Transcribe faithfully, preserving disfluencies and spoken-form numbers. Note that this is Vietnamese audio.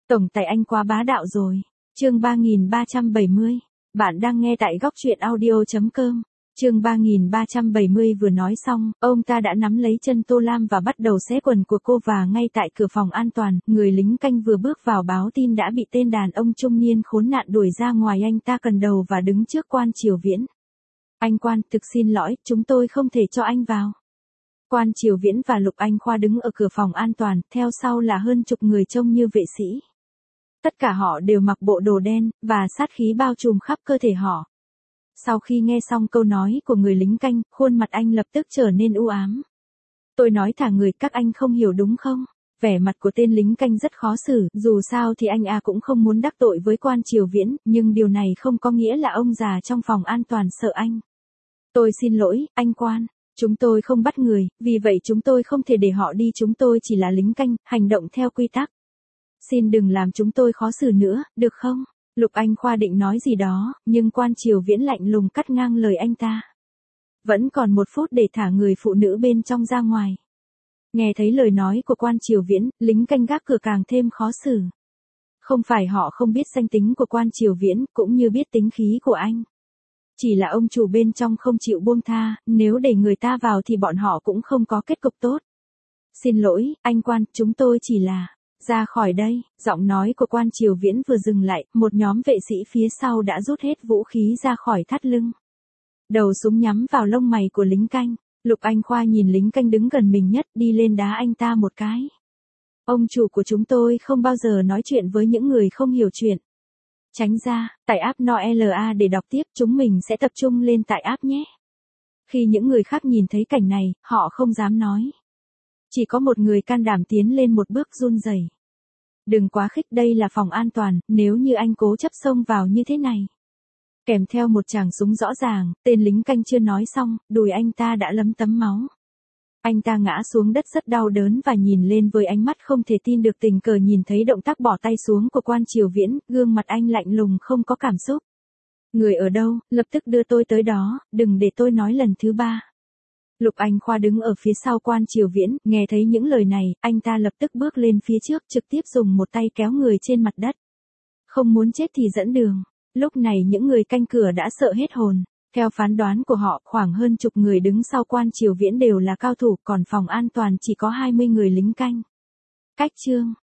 Tổng tài anh quá bá đạo rồi. Chương ba nghìn ba trăm bảy mươi. Bạn đang nghe tại góc truyện audio chấm com. Chương ba nghìn ba trăm bảy mươi vừa nói xong, ông ta đã nắm lấy chân Tô Lam và bắt đầu xé quần của cô, và ngay tại cửa phòng an toàn, người lính canh vừa bước vào báo tin đã bị tên đàn ông trung niên khốn nạn đuổi ra ngoài. Anh ta cần đầu và đứng trước Quan Triều Viễn. Anh Quan, thực xin lỗi, chúng tôi không thể cho anh vào. Quan Triều Viễn và Lục Anh Khoa đứng ở cửa phòng an toàn, theo sau là hơn chục người trông như vệ sĩ. Tất cả họ đều mặc bộ đồ đen, và sát khí bao trùm khắp cơ thể họ. Sau khi nghe xong câu nói của người lính canh, khuôn mặt anh lập tức trở nên u ám. Tôi nói thả người, các anh không hiểu đúng không? Vẻ mặt của tên lính canh rất khó xử, dù sao thì anh à cũng không muốn đắc tội với Quan Triều Viễn, nhưng điều này không có nghĩa là ông già trong phòng an toàn sợ anh. Tôi xin lỗi, anh Quan. Chúng tôi không bắt người, vì vậy chúng tôi không thể để họ đi, chúng tôi chỉ là lính canh, hành động theo quy tắc. Xin đừng làm chúng tôi khó xử nữa, được không? Lục Anh Khoa định nói gì đó, nhưng Quan Triều Viễn lạnh lùng cắt ngang lời anh ta. Vẫn còn một phút để thả người phụ nữ bên trong ra ngoài. Nghe thấy lời nói của Quan Triều Viễn, lính canh gác cửa càng thêm khó xử. Không phải họ không biết danh tính của Quan Triều Viễn, cũng như biết tính khí của anh. Chỉ là ông chủ bên trong không chịu buông tha, nếu để người ta vào thì bọn họ cũng không có kết cục tốt. Xin lỗi, anh Quan, chúng tôi chỉ là... Ra khỏi đây, giọng nói của Quan Triều Viễn vừa dừng lại, một nhóm vệ sĩ phía sau đã rút hết vũ khí ra khỏi thắt lưng. Đầu súng nhắm vào lông mày của lính canh. Lục Anh Khoa nhìn lính canh đứng gần mình nhất, đi lên đá anh ta một cái. Ông chủ của chúng tôi không bao giờ nói chuyện với những người không hiểu chuyện. Tránh ra, tải app Noela để đọc tiếp, chúng mình sẽ tập trung lên tải app nhé. Khi những người khác nhìn thấy cảnh này, họ không dám nói. Chỉ có một người can đảm tiến lên một bước run rẩy. Đừng quá khích, đây là phòng an toàn, nếu như anh cố chấp xông vào như thế này. Kèm theo một tràng súng rõ ràng, tên lính canh chưa nói xong, đùi anh ta đã lấm tấm máu. Anh ta ngã xuống đất rất đau đớn và nhìn lên với ánh mắt không thể tin được, tình cờ nhìn thấy động tác bỏ tay xuống của Quan Triều Viễn, gương mặt anh lạnh lùng không có cảm xúc. Người ở đâu, lập tức đưa tôi tới đó, đừng để tôi nói lần thứ ba. Lục Anh Khoa đứng ở phía sau Quan Triều Viễn, nghe thấy những lời này, anh ta lập tức bước lên phía trước, trực tiếp dùng một tay kéo người trên mặt đất. Không muốn chết thì dẫn đường. Lúc này những người canh cửa đã sợ hết hồn. Theo phán đoán của họ, khoảng hơn chục người đứng sau Quan Triều Viễn đều là cao thủ, còn phòng an toàn chỉ có hai mươi người lính canh. Cách chương